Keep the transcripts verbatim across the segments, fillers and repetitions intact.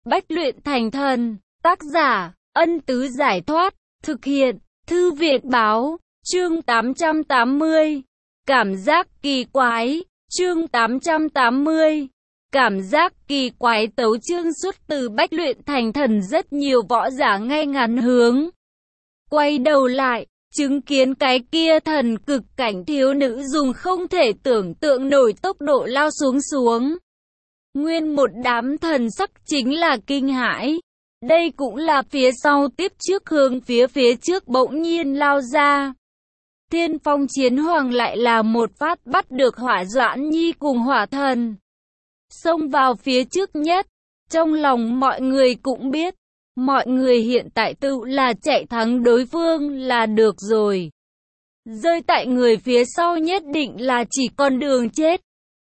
Bách luyện thành thần. Tác giả, Ân Tứ Giải Thoát. Thực hiện, Thư Viện Báo. Chương tám trăm tám mươi. Cảm giác kỳ quái. Chương tám trăm tám mươi. Cảm giác kỳ quái. Tấu chương xuất từ Bách luyện thành thần. Rất nhiều võ giả ngay ngắn hướng quay đầu lại, chứng kiến cái kia thần cực cảnh thiếu nữ dùng không thể tưởng tượng nổi tốc độ lao xuống xuống. Nguyên một đám thần sắc chính là kinh hãi. Đây cũng là phía sau tiếp trước hướng phía phía trước bỗng nhiên lao ra. Thiên Phong Chiến Hoàng lại là một phát bắt được Hỏa Doãn Nhi cùng Hỏa Thần, xông vào phía trước nhất. Trong lòng mọi người cũng biết, mọi người hiện tại tự là chạy thắng đối phương là được rồi. Rơi tại người phía sau nhất định là chỉ con đường chết.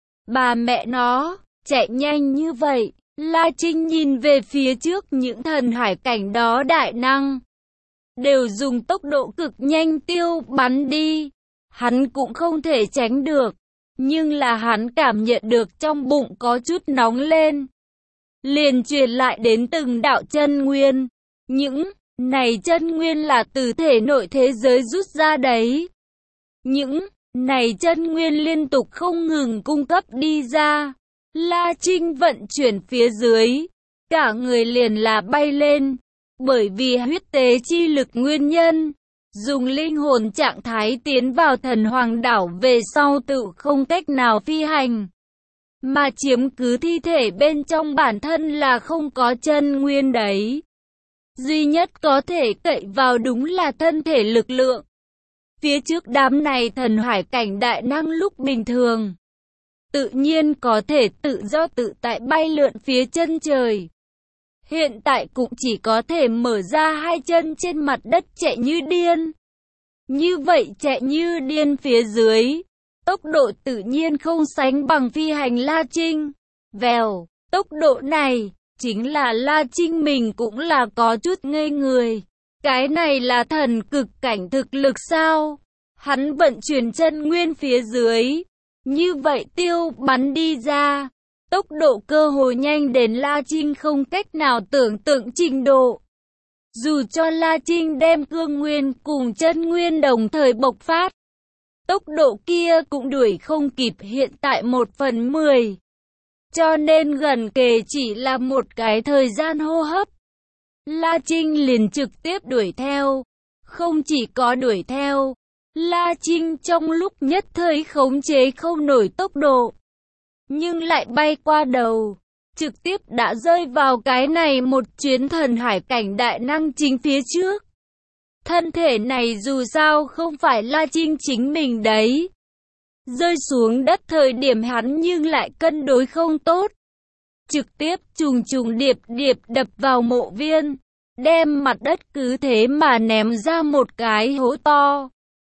Bà mẹ nó, chạy nhanh như vậy. La Trinh nhìn về phía trước, những thần hải cảnh đó đại năng đều dùng tốc độ cực nhanh tiêu bắn đi. Hắn cũng không thể tránh được, nhưng là hắn cảm nhận được trong bụng có chút nóng lên, liền truyền lại đến từng đạo chân nguyên. Những này chân nguyên là từ thể nội thế giới rút ra đấy. Những này chân nguyên liên tục không ngừng cung cấp đi ra. La Trinh vận chuyển phía dưới, cả người liền là bay lên. Bởi vì huyết tế chi lực nguyên nhân, dùng linh hồn trạng thái tiến vào thần hoàng đảo về sau tự không cách nào phi hành, mà chiếm cứ thi thể bên trong bản thân là không có chân nguyên đấy. Duy nhất có thể cậy vào đúng là thân thể lực lượng. Phía trước đám này thần hải cảnh đại năng lúc bình thường tự nhiên có thể tự do tự tại bay lượn phía chân trời. Hiện tại cũng chỉ có thể mở ra hai chân trên mặt đất chạy như điên. Như vậy chạy như điên phía dưới, tốc độ tự nhiên không sánh bằng phi hành La Trinh. Vèo, tốc độ này, chính là La Trinh mình cũng là có chút ngây người. Cái này là thần cực cảnh thực lực sao? Hắn vận chuyển chân nguyên phía dưới, như vậy tiêu bắn đi ra, tốc độ cơ hồ nhanh đến La Trinh không cách nào tưởng tượng trình độ. Dù cho La Trinh đem cương nguyên cùng chân nguyên đồng thời bộc phát, tốc độ kia cũng đuổi không kịp hiện tại một phần mười. Cho nên gần kề chỉ là một cái thời gian hô hấp, La Trinh liền trực tiếp đuổi theo. Không chỉ có đuổi theo, La Trinh trong lúc nhất thời khống chế không nổi tốc độ, nhưng lại bay qua đầu, trực tiếp đã rơi vào cái này một chuyến thần hải cảnh đại năng chính phía trước. Thân thể này dù sao không phải La Trinh chính mình đấy. Rơi xuống đất thời điểm hắn nhưng lại cân đối không tốt, trực tiếp trùng trùng điệp điệp đập vào mộ viên, đem mặt đất cứ thế mà ném ra một cái hố to.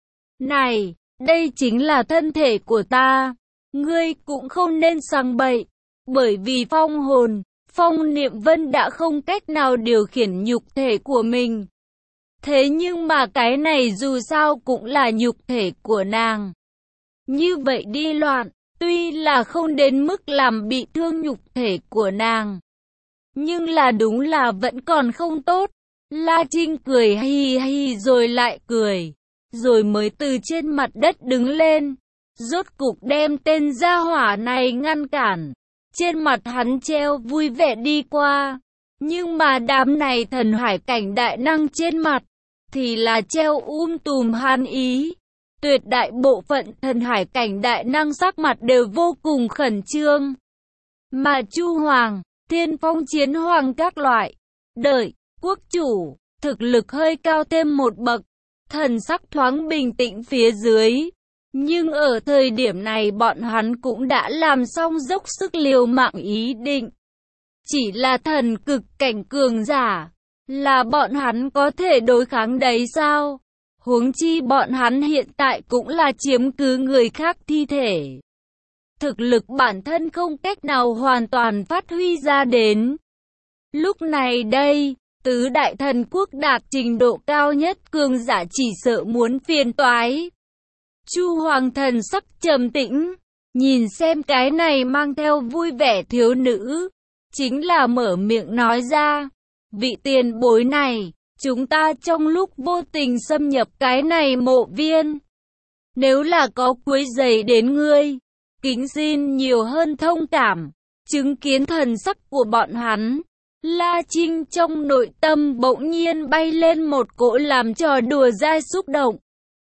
Này, đây chính là thân thể của ta, ngươi cũng không nên sang bậy, bởi vì phong hồn, phong niệm vân đã không cách nào điều khiển nhục thể của mình. Thế nhưng mà cái này dù sao cũng là nhục thể của nàng. Như vậy đi loạn, tuy là không đến mức làm bị thương nhục thể của nàng, nhưng là đúng là vẫn còn không tốt. La Trinh cười hi hi rồi lại cười, rồi mới từ trên mặt đất đứng lên, rốt cục đem tên gia hỏa này ngăn cản. Trên mặt hắn treo vui vẻ đi qua, nhưng mà đám này thần hải cảnh đại năng trên mặt thì là treo um tùm han ý. Tuyệt đại bộ phận thần hải cảnh đại năng sắc mặt đều vô cùng khẩn trương. Mà Chu Hoàng, Thiên Phong Chiến Hoàng các loại, đợi, quốc chủ, thực lực hơi cao thêm một bậc, thần sắc thoáng bình tĩnh phía dưới. Nhưng ở thời điểm này bọn hắn cũng đã làm xong dốc sức liều mạng ý định. Chỉ là thần cực cảnh cường giả, là bọn hắn có thể đối kháng đấy sao? Huống chi bọn hắn hiện tại cũng là chiếm cứ người khác thi thể. Thực lực bản thân không cách nào hoàn toàn phát huy ra đến. Lúc này đây, tứ đại thần quốc đạt trình độ cao nhất cường giả chỉ sợ muốn phiền toái. Chu Hoàng thần sắc trầm tĩnh, nhìn xem cái này mang theo vui vẻ thiếu nữ, chính là mở miệng nói ra, vị tiền bối này, chúng ta trong lúc vô tình xâm nhập cái này mộ viên. Nếu là có quấy rầy đến ngươi, kính xin nhiều hơn thông cảm. Chứng kiến thần sắc của bọn hắn, La Trinh trong nội tâm bỗng nhiên bay lên một cỗ làm trò đùa dai xúc động.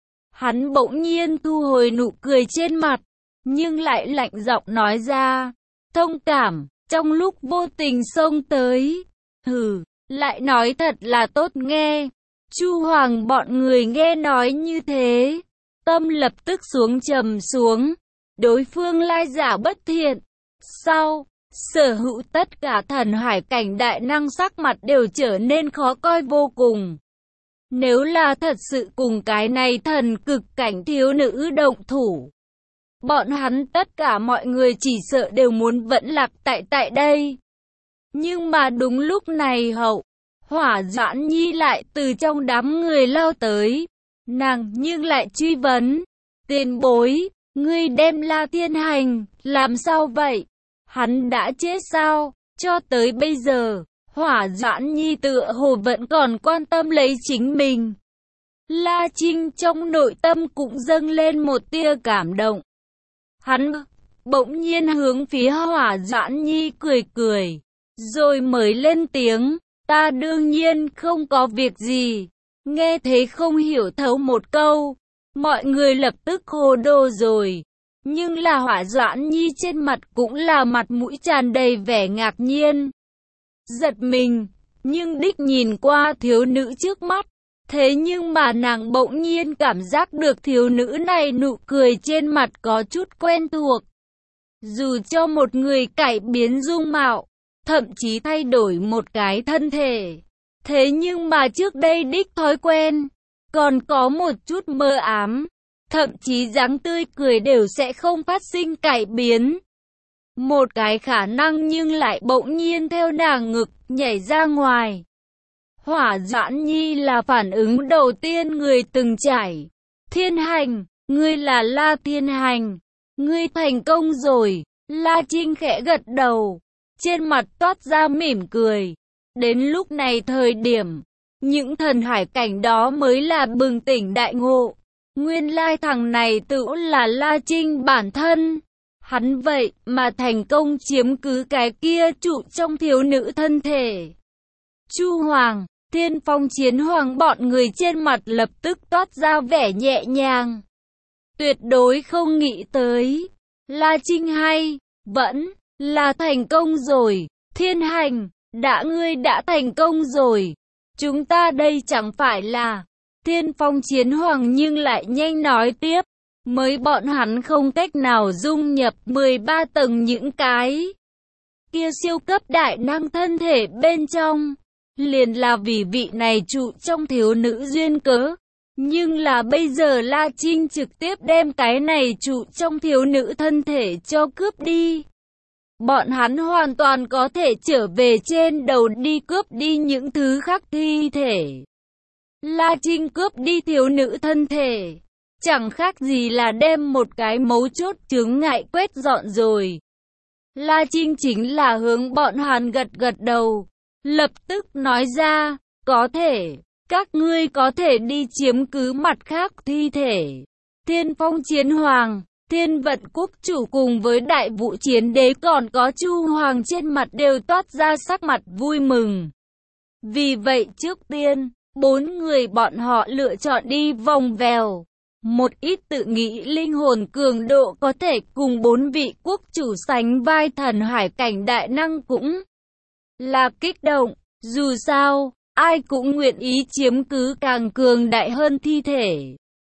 Hắn bỗng nhiên thu hồi nụ cười trên mặt, nhưng lại lạnh giọng nói ra, thông cảm, trong lúc vô tình xông tới. Hừ, lại nói thật là tốt nghe. Chu Hoàng bọn người nghe nói như thế, tâm lập tức xuống trầm xuống. Đối phương lai giả bất thiện. Sau, sở hữu tất cả thần hải cảnh đại năng sắc mặt đều trở nên khó coi vô cùng. Nếu là thật sự cùng cái này thần cực cảnh thiếu nữ động thủ, bọn hắn tất cả mọi người chỉ sợ đều muốn vẫn lạc tại tại đây. Nhưng mà đúng lúc này hậu, Hỏa Doãn Nhi lại từ trong đám người lao tới. Nàng nhưng lại truy vấn, tiền bối, ngươi đem La Thiên Hành, làm sao vậy? Hắn đã chết sao? Cho tới bây giờ, Hỏa Doãn Nhi tựa hồ vẫn còn quan tâm lấy chính mình. La Trinh trong nội tâm cũng dâng lên một tia cảm động. Hắn bỗng nhiên hướng phía Hỏa Doãn Nhi cười cười, rồi mới lên tiếng, ta đương nhiên không có việc gì. Nghe thấy không hiểu thấu một câu, mọi người lập tức hồ đồ rồi. Nhưng là Hỏa Doãn Nhi trên mặt cũng là mặt mũi tràn đầy vẻ ngạc nhiên, giật mình, nhưng đích nhìn qua thiếu nữ trước mắt. Thế nhưng mà nàng bỗng nhiên cảm giác được thiếu nữ này nụ cười trên mặt có chút quen thuộc. Dù cho một người cải biến dung mạo, thậm chí thay đổi một cái thân thể, thế nhưng mà trước đây đích thói quen, còn có một chút mơ ám, thậm chí dáng tươi cười đều sẽ không phát sinh cải biến. Một cái khả năng nhưng lại bỗng nhiên theo nàng ngực nhảy ra ngoài. Hỏa Doãn Nhi là phản ứng đầu tiên người từng trải. Thiên Hành, ngươi là La Thiên Hành, ngươi thành công rồi. La Trinh khẽ gật đầu, trên mặt toát ra mỉm cười. Đến lúc này thời điểm, những thần hải cảnh đó mới là bừng tỉnh đại ngộ. Nguyên lai thằng này tự là La Trinh bản thân. Hắn vậy mà thành công chiếm cứ cái kia trụ trong thiếu nữ thân thể. Chu Hoàng, Thiên Phong Chiến Hoàng bọn người trên mặt lập tức toát ra vẻ nhẹ nhàng. Tuyệt đối không nghĩ tới, La Trinh hay, vẫn là thành công rồi. Thiên Hành, đã ngươi đã thành công rồi. Chúng ta đây chẳng phải là... Thiên Phong Chiến Hoàng nhưng lại nhanh nói tiếp. Mới bọn hắn không cách nào dung nhập mười ba tầng những cái kia siêu cấp đại năng thân thể bên trong. Liền là vì vị này trụ trong thiếu nữ duyên cớ. Nhưng là bây giờ La Trinh trực tiếp đem cái này trụ trong thiếu nữ thân thể cho cướp đi. Bọn hắn hoàn toàn có thể trở về trên đầu đi cướp đi những thứ khác thi thể. La Trinh cướp đi thiếu nữ thân thể, chẳng khác gì là đem một cái mấu chốt chướng ngại quét dọn rồi. La Trinh chính là hướng bọn hắn gật gật đầu, lập tức nói ra, có thể, các ngươi có thể đi chiếm cứ mặt khác thi thể. Thiên Phong Chiến Hoàng, Thiên Vận Quốc chủ cùng với Đại Vũ Chiến Đế còn có Chu Hoàng trên mặt đều toát ra sắc mặt vui mừng. Vì vậy trước tiên, bốn người bọn họ lựa chọn đi vòng vèo. Một ít tự nghĩ linh hồn cường độ có thể cùng bốn vị quốc chủ sánh vai thần hải cảnh đại năng cũng là kích động. Dù sao, ai cũng nguyện ý chiếm cứ càng cường đại hơn thi thể.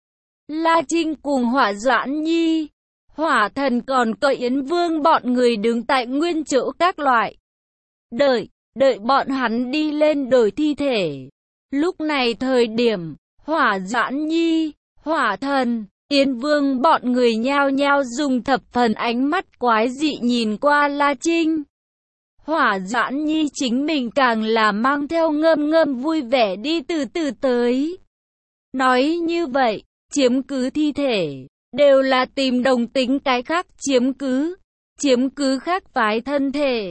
La Trinh cùng Hỏa Doãn Nhi, Hỏa Thần còn có Yến Vương bọn người đứng tại nguyên chỗ các loại. Đợi, đợi bọn hắn đi lên đổi thi thể. Lúc này thời điểm, Hỏa Doãn Nhi, Hỏa Thần, Yến Vương bọn người nhao nhao dùng thập phần ánh mắt quái dị nhìn qua La Trinh. Hỏa Doãn Nhi chính mình càng là mang theo ngâm ngâm vui vẻ đi từ từ tới. Nói như vậy, chiếm cứ thi thể, đều là tìm đồng tính cái khác chiếm cứ, chiếm cứ khác phái thân thể.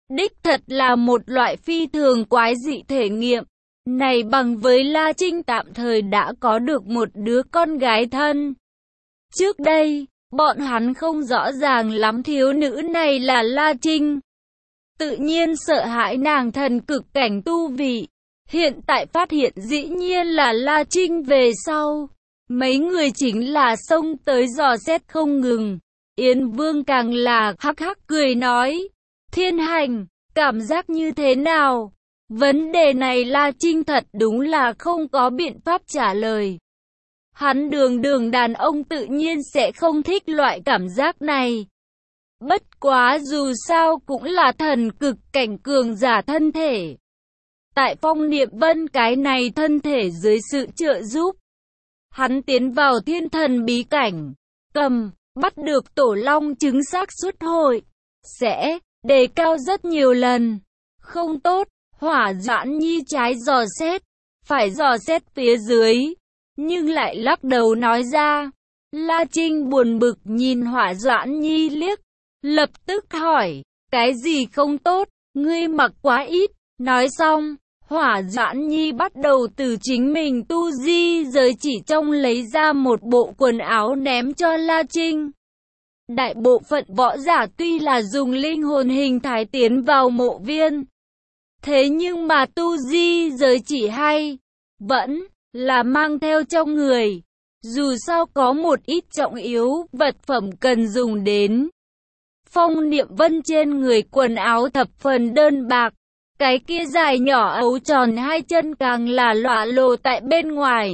Đích thật là một loại phi thường quái dị thể nghiệm. Này bằng với La Trinh tạm thời đã có được một đứa con gái thân. Trước đây, bọn hắn không rõ ràng lắm thiếu nữ này là La Trinh. Tự nhiên sợ hãi nàng thần cực cảnh tu vị. Hiện tại phát hiện dĩ nhiên là La Trinh về sau. Mấy người chính là xông tới dò xét không ngừng. Yến Vương càng là hắc hắc cười nói. Thiên Hành, cảm giác như thế nào? Vấn đề này La Trinh thật đúng là không có biện pháp trả lời. Hắn đường đường đàn ông tự nhiên sẽ không thích loại cảm giác này. Bất quá dù sao cũng là thần cực cảnh cường giả thân thể. Tại Phong Niệm Vân cái này thân thể dưới sự trợ giúp, hắn tiến vào thiên thần bí cảnh, cầm, bắt được tổ long trứng xác suất hội, sẽ đề cao rất nhiều lần. Không tốt, Hỏa Doãn Nhi trái dò xét, phải dò xét phía dưới, nhưng lại lắc đầu nói ra. La Trinh buồn bực nhìn Hỏa Doãn Nhi liếc, lập tức hỏi, cái gì không tốt, ngươi mặc quá ít. Nói xong, Hỏa Doãn Nhi bắt đầu từ chính mình tu di giới chỉ trong lấy ra một bộ quần áo ném cho La Trinh. Đại bộ phận võ giả tuy là dùng linh hồn hình thái tiến vào mộ viên, thế nhưng mà tu di giới chỉ hay vẫn là mang theo trong người. Dù sao có một ít trọng yếu vật phẩm cần dùng đến. Phong Niệm Vân trên người quần áo thập phần đơn bạc, cái kia dài nhỏ ấu tròn hai chân càng là lọa lồ tại bên ngoài.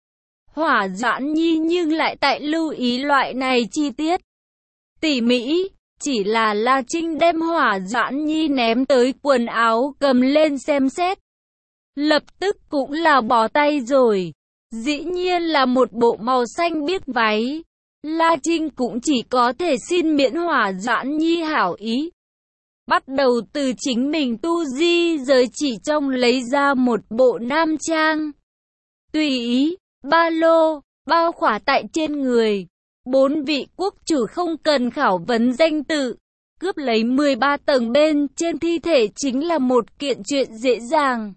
Hỏa Doãn Nhi nhưng lại tại lưu ý loại này chi tiết tỉ mỉ. Chỉ là La Trinh đem Hỏa Doãn Nhi ném tới quần áo cầm lên xem xét, lập tức cũng là bỏ tay rồi. Dĩ nhiên là một bộ màu xanh biếc váy. La Trinh cũng chỉ có thể xin miễn Hỏa Doãn Nhi hảo ý. Bắt đầu từ chính mình tu di giới chỉ trong lấy ra một bộ nam trang. Tùy ý, ba lô, bao khỏa tại trên người. Bốn vị quốc chủ không cần khảo vấn danh tự, cướp lấy mười ba tầng bên trên thi thể chính là một kiện chuyện dễ dàng.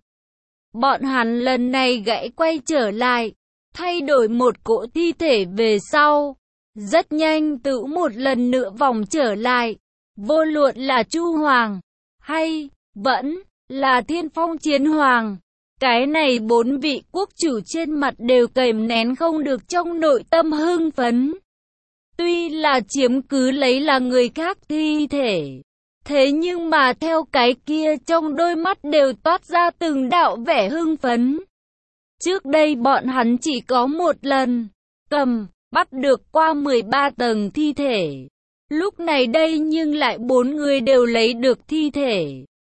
Bọn hắn lần này gãy quay trở lại, thay đổi một cỗ thi thể về sau. Rất nhanh tự một lần nữa vòng trở lại. Vô luận là Chu Hoàng, hay vẫn là Thiên Phong Chiến Hoàng. Cái này bốn vị quốc chủ trên mặt đều kềm nén không được trong nội tâm hưng phấn. Tuy là chiếm cứ lấy là người khác thi thể, thế nhưng mà theo cái kia trong đôi mắt đều toát ra từng đạo vẻ hưng phấn. Trước đây bọn hắn chỉ có một lần cầm, bắt được qua mười ba tầng thi thể. Lúc này đây nhưng lại bốn người đều lấy được thi thể.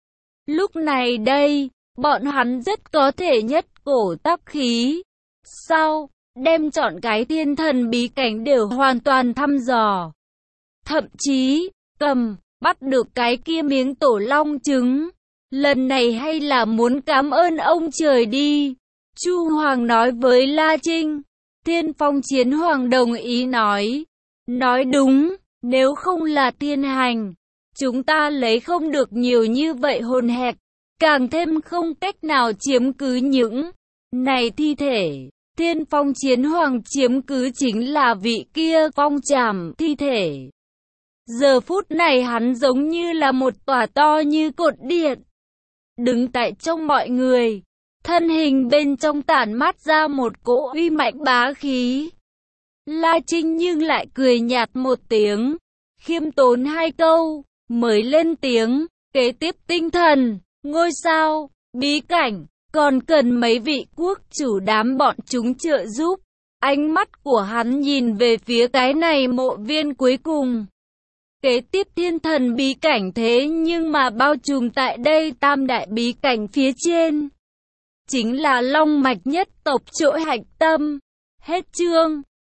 Lúc này đây, bọn hắn rất có thể nhất cổ tác khí. Sau, đem chọn cái thiên thần bí cảnh đều hoàn toàn thăm dò. Thậm chí, cầm, bắt được cái kia miếng tổ long trứng. Lần này hay là muốn cảm ơn ông trời đi. Chu Hoàng nói với La Trinh. Thiên Phong Chiến Hoàng đồng ý nói. Nói đúng, nếu không là Thiên Hành, chúng ta lấy không được nhiều như vậy hồn hẹp, càng thêm không cách nào chiếm cứ những này thi thể. Thiên Phong Chiến Hoàng chiếm cứ chính là vị kia phong trảm thi thể. Giờ phút này hắn giống như là một tòa to như cột điện, đứng tại trong mọi người, thân hình bên trong tản mát ra một cỗ uy mạnh bá khí. La Trinh nhưng lại cười nhạt một tiếng, khiêm tốn hai câu, mới lên tiếng, kế tiếp tinh thần, ngôi sao, bí cảnh, còn cần mấy vị quốc chủ đám bọn chúng trợ giúp. Ánh mắt của hắn nhìn về phía cái này mộ viên cuối cùng. Kế tiếp thiên thần bí cảnh thế nhưng mà bao trùm tại đây tam đại bí cảnh phía trên. Chính là long mạch nhất tộc chỗ hạch tâm. Hết chương.